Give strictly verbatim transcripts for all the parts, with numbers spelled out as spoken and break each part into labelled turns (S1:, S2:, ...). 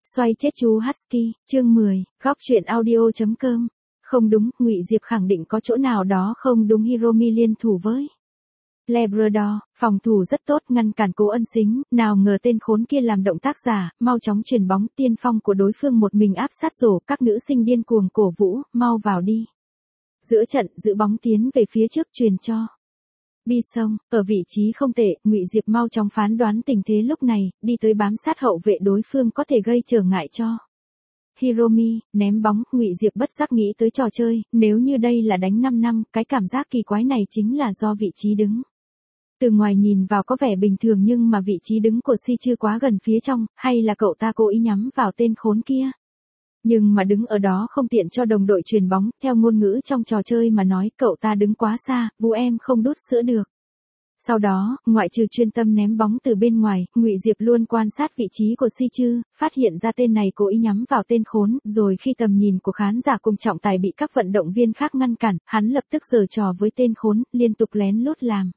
S1: Xoay chết chú Husky, chương mười, góc truyện audio chấm com. Không đúng, Ngụy Diệp khẳng định có chỗ nào đó không đúng. Hiromi liên thủ với Labrador, phòng thủ rất tốt, ngăn cản Cố Ân Sính, nào ngờ tên khốn kia làm động tác giả, mau chóng chuyền bóng, tiên phong của đối phương một mình áp sát rổ, các nữ sinh điên cuồng cổ vũ, mau vào đi. Giữa trận, giữ bóng tiến về phía trước truyền cho Bi Sông, ở vị trí không tệ, Ngụy Diệp mau chóng phán đoán tình thế lúc này, đi tới bám sát hậu vệ đối phương có thể gây trở ngại cho Hiromi, ném bóng. Ngụy Diệp bất giác nghĩ tới trò chơi, nếu như đây là đánh năm năm, cái cảm giác kỳ quái này chính là do vị trí đứng. Từ ngoài nhìn vào có vẻ bình thường nhưng mà vị trí đứng của Si chưa quá gần phía trong, hay là cậu ta cố ý nhắm vào tên khốn kia. Nhưng mà đứng ở đó không tiện cho đồng đội truyền bóng, theo ngôn ngữ trong trò chơi mà nói, cậu ta đứng quá xa, vu em không đút sữa được. Sau đó, ngoại trừ chuyên tâm ném bóng từ bên ngoài, Ngụy Diệp luôn quan sát vị trí của Si Chư, phát hiện ra tên này cố ý nhắm vào tên khốn, rồi khi tầm nhìn của khán giả cùng trọng tài bị các vận động viên khác ngăn cản, hắn lập tức giở trò với tên khốn, liên tục lén lút làm.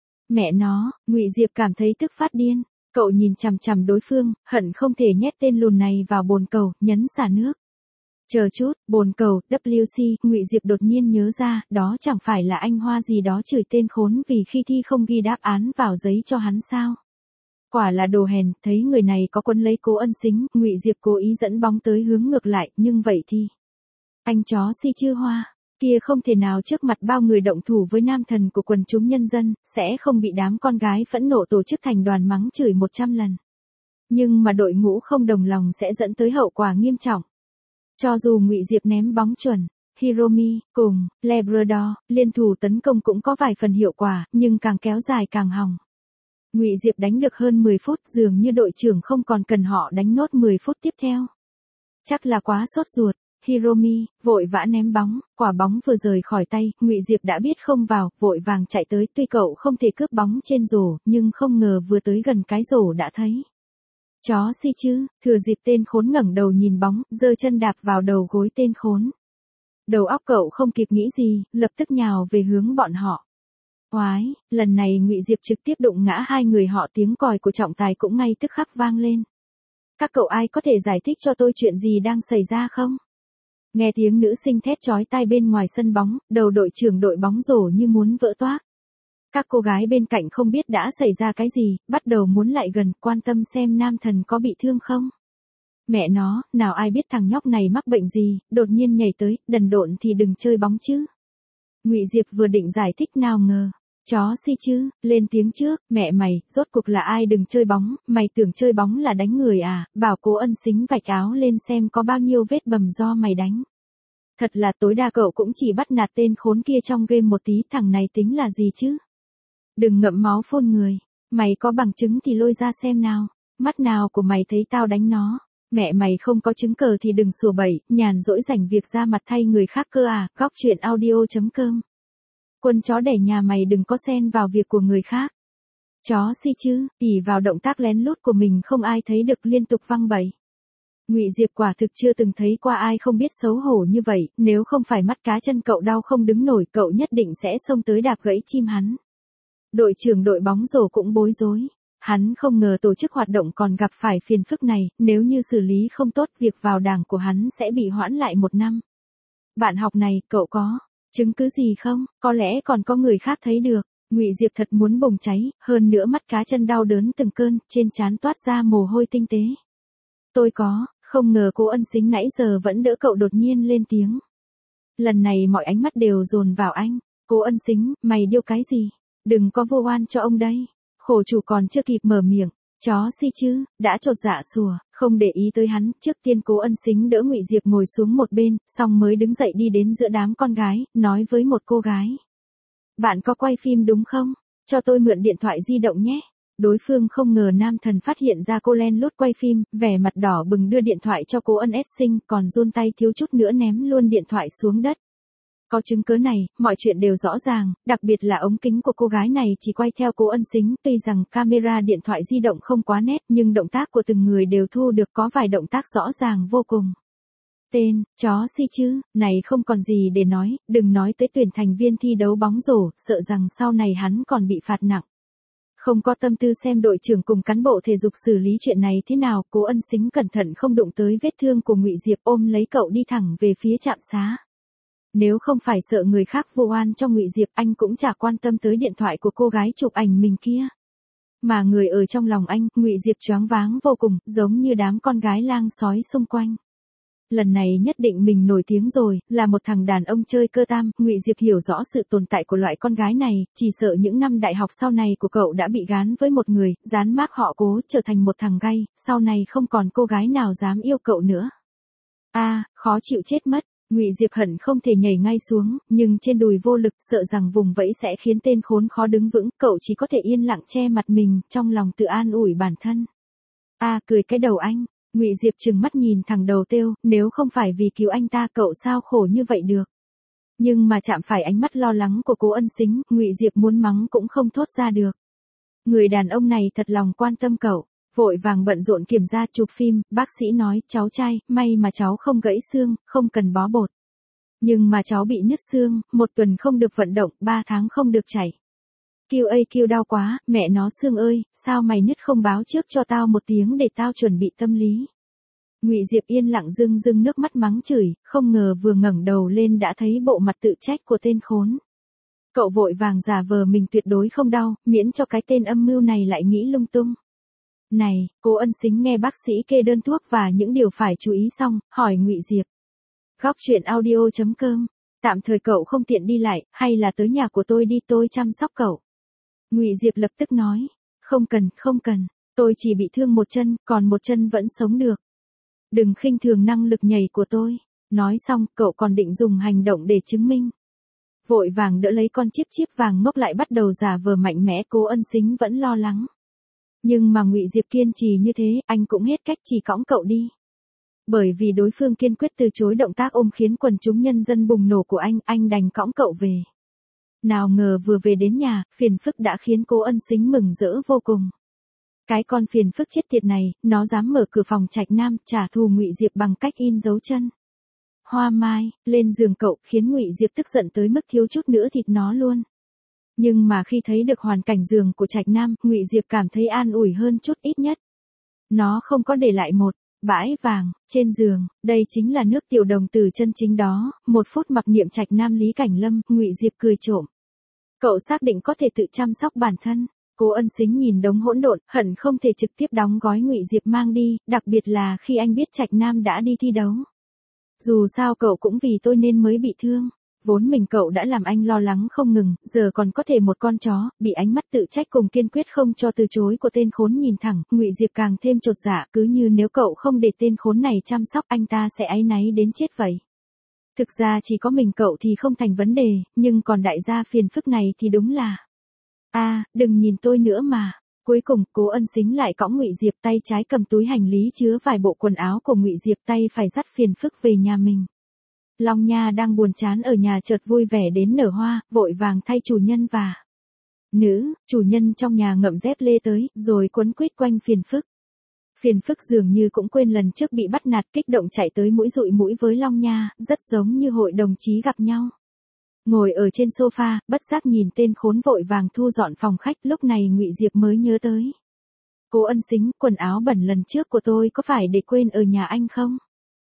S1: Mẹ nó, Ngụy Diệp cảm thấy tức phát điên. Cậu nhìn chằm chằm đối phương, hận không thể nhét tên lùn này vào bồn cầu, nhấn xả nước. Chờ chút, bồn cầu, W C, Ngụy Diệp đột nhiên nhớ ra, đó chẳng phải là anh Hoa gì đó chửi tên khốn vì khi thi không ghi đáp án vào giấy cho hắn sao? Quả là đồ hèn, thấy người này có quấn lấy Cố Ân Sính, Ngụy Diệp cố ý dẫn bóng tới hướng ngược lại, nhưng vậy thì anh chó Si Chư Hoa kia không thể nào trước mặt bao người động thủ với nam thần của quần chúng nhân dân, sẽ không bị đám con gái phẫn nộ tổ chức thành đoàn mắng chửi một trăm lần. Nhưng mà đội ngũ không đồng lòng sẽ dẫn tới hậu quả nghiêm trọng. Cho dù Ngụy Diệp ném bóng chuẩn, Hiromi cùng Labrador liên thủ tấn công cũng có vài phần hiệu quả, nhưng càng kéo dài càng hỏng. Ngụy Diệp đánh được hơn mười phút, dường như đội trưởng không còn cần họ đánh nốt mười phút tiếp theo. Chắc là quá sốt ruột. Hiromi vội vã ném bóng, quả bóng vừa rời khỏi tay, Ngụy Diệp đã biết không vào, vội vàng chạy tới, tuy cậu không thể cướp bóng trên rổ, nhưng không ngờ vừa tới gần cái rổ đã thấy chó Si chứ, thừa dịp tên khốn ngẩng đầu nhìn bóng, giơ chân đạp vào đầu gối tên khốn. Đầu óc cậu không kịp nghĩ gì, lập tức nhào về hướng bọn họ. Oái, lần này Ngụy Diệp trực tiếp đụng ngã hai người họ, tiếng còi của trọng tài cũng ngay tức khắc vang lên. Các cậu ai có thể giải thích cho tôi chuyện gì đang xảy ra không? Nghe tiếng nữ sinh thét chói tai bên ngoài sân bóng, đầu đội trưởng đội bóng rổ như muốn vỡ toác. Các cô gái bên cạnh không biết đã xảy ra cái gì, bắt đầu muốn lại gần, quan tâm xem nam thần có bị thương không. Mẹ nó, nào ai biết thằng nhóc này mắc bệnh gì, đột nhiên nhảy tới, đần độn thì đừng chơi bóng chứ. Ngụy Diệp vừa định giải thích nào ngờ, chó Si chứ, lên tiếng trước, mẹ mày, rốt cuộc là ai đừng chơi bóng, mày tưởng chơi bóng là đánh người à, bảo Cố Ân Sính vạch áo lên xem có bao nhiêu vết bầm do mày đánh. Thật là tối đa cậu cũng chỉ bắt nạt tên khốn kia trong game một tí, thằng này tính là gì chứ? Đừng ngậm máu phun người, mày có bằng chứng thì lôi ra xem nào, mắt nào của mày thấy tao đánh nó, mẹ mày không có chứng cờ thì đừng sủa bậy, nhàn rỗi rảnh việc ra mặt thay người khác cơ à, góc truyện audio chấm com. Quân chó đẻ nhà mày đừng có xen vào việc của người khác. Chó Si chứ, ỷ vào động tác lén lút của mình không ai thấy được liên tục văng bậy. Ngụy Diệp quả thực chưa từng thấy qua ai không biết xấu hổ như vậy, nếu không phải mắt cá chân cậu đau không đứng nổi, cậu nhất định sẽ xông tới đạp gãy chim hắn. Đội trưởng đội bóng rổ cũng bối rối. Hắn không ngờ tổ chức hoạt động còn gặp phải phiền phức này, nếu như xử lý không tốt, việc vào đảng của hắn sẽ bị hoãn lại một năm. Bạn học này, cậu có chứng cứ gì không? Có lẽ còn có người khác thấy được. Ngụy Diệp thật muốn bùng cháy, hơn nữa mắt cá chân đau đớn từng cơn, trên trán toát ra mồ hôi tinh tế. Tôi có, không ngờ Cố Ân Sính nãy giờ vẫn đỡ cậu, đột nhiên lên tiếng. Lần này mọi ánh mắt đều dồn vào anh. Cố Ân Sính, mày điêu cái gì? Đừng có vô oan cho ông đây. Khổ chủ còn chưa kịp mở miệng, chó Si chứ, đã chột dạ sủa, không để ý tới hắn, trước tiên Cố Ân Sính đỡ Ngụy Diệp ngồi xuống một bên, xong mới đứng dậy đi đến giữa đám con gái, nói với một cô gái. Bạn có quay phim đúng không? Cho tôi mượn điện thoại di động nhé. Đối phương không ngờ nam thần phát hiện ra cô len lút quay phim, vẻ mặt đỏ bừng đưa điện thoại cho Cố Ân Sính, còn run tay thiếu chút nữa ném luôn điện thoại xuống đất. Có chứng cứ này, mọi chuyện đều rõ ràng, đặc biệt là ống kính của cô gái này chỉ quay theo Cố Ân Sính, tuy rằng camera điện thoại di động không quá nét, nhưng động tác của từng người đều thu được, có vài động tác rõ ràng vô cùng. Tên, chó Si chứ, này không còn gì để nói, đừng nói tới tuyển thành viên thi đấu bóng rổ, sợ rằng sau này hắn còn bị phạt nặng. Không có tâm tư xem đội trưởng cùng cán bộ thể dục xử lý chuyện này thế nào, Cố Ân Sính cẩn thận không đụng tới vết thương của Ngụy Diệp, ôm lấy cậu đi thẳng về phía trạm xá. Nếu không phải sợ người khác vu oan cho Ngụy Diệp, anh cũng chả quan tâm tới điện thoại của cô gái chụp ảnh mình kia. Mà người ở trong lòng anh, Ngụy Diệp choáng váng vô cùng, giống như đám con gái lang sói xung quanh. Lần này nhất định mình nổi tiếng rồi, là một thằng đàn ông chơi cơ tam. Ngụy Diệp hiểu rõ sự tồn tại của loại con gái này, chỉ sợ những năm đại học sau này của cậu đã bị gán với một người, dán mác họ Cố, trở thành một thằng gay, sau này không còn cô gái nào dám yêu cậu nữa. A, à, khó chịu chết mất. Ngụy Diệp hận không thể nhảy ngay xuống, nhưng trên đùi vô lực, sợ rằng vùng vẫy sẽ khiến tên khốn khó đứng vững, cậu chỉ có thể yên lặng che mặt mình, trong lòng tự an ủi bản thân. A, à, cười cái đầu anh. Ngụy Diệp trừng mắt nhìn thằng đầu têu, nếu không phải vì cứu anh ta, cậu sao khổ như vậy được. Nhưng mà chạm phải ánh mắt lo lắng của Cố Ân Sính, Ngụy Diệp muốn mắng cũng không thốt ra được. Người đàn ông này thật lòng quan tâm cậu, vội vàng bận rộn kiểm tra chụp phim, bác sĩ nói, cháu trai, may mà cháu không gãy xương, không cần bó bột. Nhưng mà cháu bị nứt xương, một tuần không được vận động, ba tháng không được chảy. Kêu ơi kêu đau quá, mẹ nó xương ơi, sao mày nứt không báo trước cho tao một tiếng để tao chuẩn bị tâm lý. Ngụy Diệp yên lặng rưng rưng nước mắt mắng chửi, không ngờ vừa ngẩng đầu lên đã thấy bộ mặt tự trách của tên khốn. Cậu vội vàng giả vờ mình tuyệt đối không đau, miễn cho cái tên âm mưu này lại nghĩ lung tung. Này, Cố Ân Sính nghe bác sĩ kê đơn thuốc và những điều phải chú ý xong, hỏi Ngụy Diệp. Góc truyện audio chấm com, tạm thời cậu không tiện đi lại, hay là tới nhà của tôi đi, tôi chăm sóc cậu. Ngụy Diệp lập tức nói, không cần, không cần, tôi chỉ bị thương một chân, còn một chân vẫn sống được. Đừng khinh thường năng lực nhảy của tôi. Nói xong, cậu còn định dùng hành động để chứng minh. Vội vàng đỡ lấy con chíp chíp vàng ngốc lại bắt đầu giả vờ mạnh mẽ. Cố Ân Sính vẫn lo lắng. Nhưng mà Ngụy Diệp kiên trì như thế, anh cũng hết cách, chỉ cõng cậu đi. Bởi vì đối phương kiên quyết từ chối động tác ôm khiến quần chúng nhân dân bùng nổ của anh, anh đành cõng cậu về. Nào ngờ vừa về đến nhà, phiền phức đã khiến Cố Ân Sính mừng rỡ vô cùng. Cái con phiền phức chết tiệt này, nó dám mở cửa phòng Trạch Nam, trả thù Ngụy Diệp bằng cách in dấu chân. Hoa mai, lên giường cậu, khiến Ngụy Diệp tức giận tới mức thiếu chút nữa thịt nó luôn. Nhưng mà khi thấy được hoàn cảnh giường của Trạch Nam, Ngụy Diệp cảm thấy an ủi hơn chút ít nhất. Nó không có để lại một bãi vàng trên giường, đây chính là nước tiểu đồng tử chân chính đó. Một phút mặc niệm Trạch Nam Lý Cảnh Lâm, Ngụy Diệp cười trộm. Cậu xác định có thể tự chăm sóc bản thân. Cố Ân Sính nhìn đống hỗn độn, hận không thể trực tiếp đóng gói Ngụy Diệp mang đi, đặc biệt là khi anh biết Trạch Nam đã đi thi đấu. Dù sao cậu cũng vì tôi nên mới bị thương. Vốn mình cậu đã làm anh lo lắng không ngừng, giờ còn có thể một con chó, bị ánh mắt tự trách cùng kiên quyết không cho từ chối của tên khốn nhìn thẳng, Ngụy Diệp càng thêm chột dạ, cứ như nếu cậu không để tên khốn này chăm sóc anh ta sẽ áy náy đến chết vậy. Thực ra chỉ có mình cậu thì không thành vấn đề, nhưng còn đại gia phiền phức này thì đúng là... A, à, đừng nhìn tôi nữa mà. Cuối cùng, Cố Ân Sính lại cõng Ngụy Diệp, tay trái cầm túi hành lý chứa vài bộ quần áo của Ngụy Diệp, tay phải dắt phiền phức về nhà mình. Long Nha đang buồn chán ở nhà chợt vui vẻ đến nở hoa, vội vàng thay chủ nhân và nữ, chủ nhân trong nhà ngậm dép lê tới, rồi quấn quýt quanh phiền phức. Phiền phức dường như cũng quên lần trước bị bắt nạt, kích động chạy tới mũi dụi mũi với Long Nha, rất giống như hội đồng chí gặp nhau. Ngồi ở trên sofa, bất giác nhìn tên khốn vội vàng thu dọn phòng khách, lúc này Ngụy Diệp mới nhớ tới. Cố Ân Sính, quần áo bẩn lần trước của tôi có phải để quên ở nhà anh không?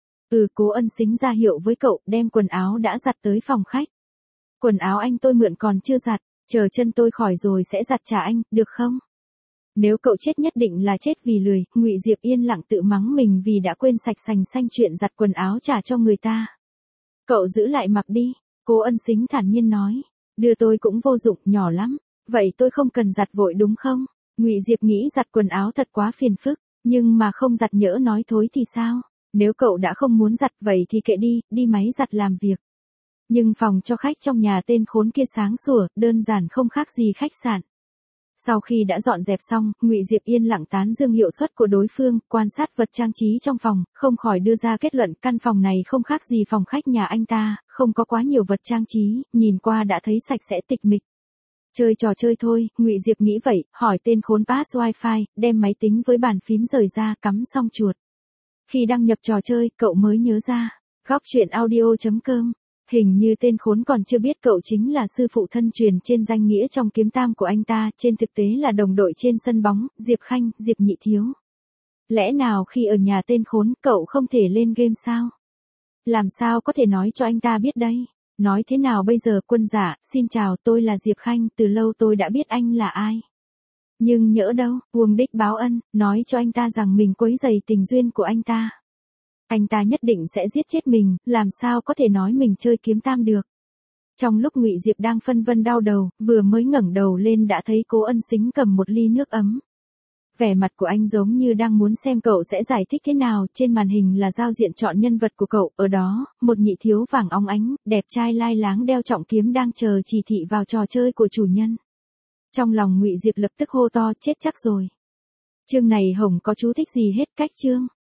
S1: Ừ, Cố Ân Sính ra hiệu với cậu, đem quần áo đã giặt tới phòng khách. Quần áo anh tôi mượn còn chưa giặt, chờ chân tôi khỏi rồi sẽ giặt trả anh, được không? Nếu cậu chết nhất định là chết vì lười, Ngụy Diệp yên lặng tự mắng mình vì đã quên sạch sành xanh chuyện giặt quần áo trả cho người ta. Cậu giữ lại mặc đi, Cố Ân Sính thản nhiên nói. Đưa tôi cũng vô dụng, nhỏ lắm. Vậy tôi không cần giặt vội đúng không? Ngụy Diệp nghĩ giặt quần áo thật quá phiền phức, nhưng mà không giặt nhỡ nói thối thì sao? Nếu cậu đã không muốn giặt vậy thì kệ đi, đi máy giặt làm việc. Nhưng phòng cho khách trong nhà tên khốn kia sáng sủa, đơn giản không khác gì khách sạn. Sau khi đã dọn dẹp xong, Ngụy Diệp yên lặng tán dương hiệu suất của đối phương, quan sát vật trang trí trong phòng, không khỏi đưa ra kết luận căn phòng này không khác gì phòng khách nhà anh ta, không có quá nhiều vật trang trí, nhìn qua đã thấy sạch sẽ tịch mịch. Chơi trò chơi thôi, Ngụy Diệp nghĩ vậy, hỏi tên khốn pass wifi, đem máy tính với bàn phím rời ra, cắm xong chuột. Khi đăng nhập trò chơi, cậu mới nhớ ra. Góc truyện audio chấm com Hình như tên khốn còn chưa biết cậu chính là sư phụ thân truyền trên danh nghĩa trong kiếm tam của anh ta, trên thực tế là đồng đội trên sân bóng, Diệp Khanh, Diệp Nhị Thiếu. Lẽ nào khi ở nhà tên khốn, cậu không thể lên game sao? Làm sao có thể nói cho anh ta biết đây? Nói thế nào bây giờ? Quân giả, xin chào, tôi là Diệp Khanh, từ lâu tôi đã biết anh là ai. Nhưng nhỡ đâu, Uông Đích báo ân, nói cho anh ta rằng mình quấy rầy tình duyên của anh ta. Anh ta nhất định sẽ giết chết mình, làm sao có thể nói mình chơi kiếm tam được. Trong lúc Ngụy Diệp đang phân vân đau đầu, vừa mới ngẩng đầu lên đã thấy Cố Ân Sính cầm một ly nước ấm. Vẻ mặt của anh giống như đang muốn xem cậu sẽ giải thích thế nào. Trên màn hình là giao diện chọn nhân vật của cậu, ở đó, một nhị thiếu vàng óng ánh, đẹp trai lai láng đeo trọng kiếm đang chờ chỉ thị vào trò chơi của chủ nhân. Trong lòng Ngụy Diệp lập tức hô to, chết chắc rồi. Chương này Hồng có chú thích gì hết, cách chương.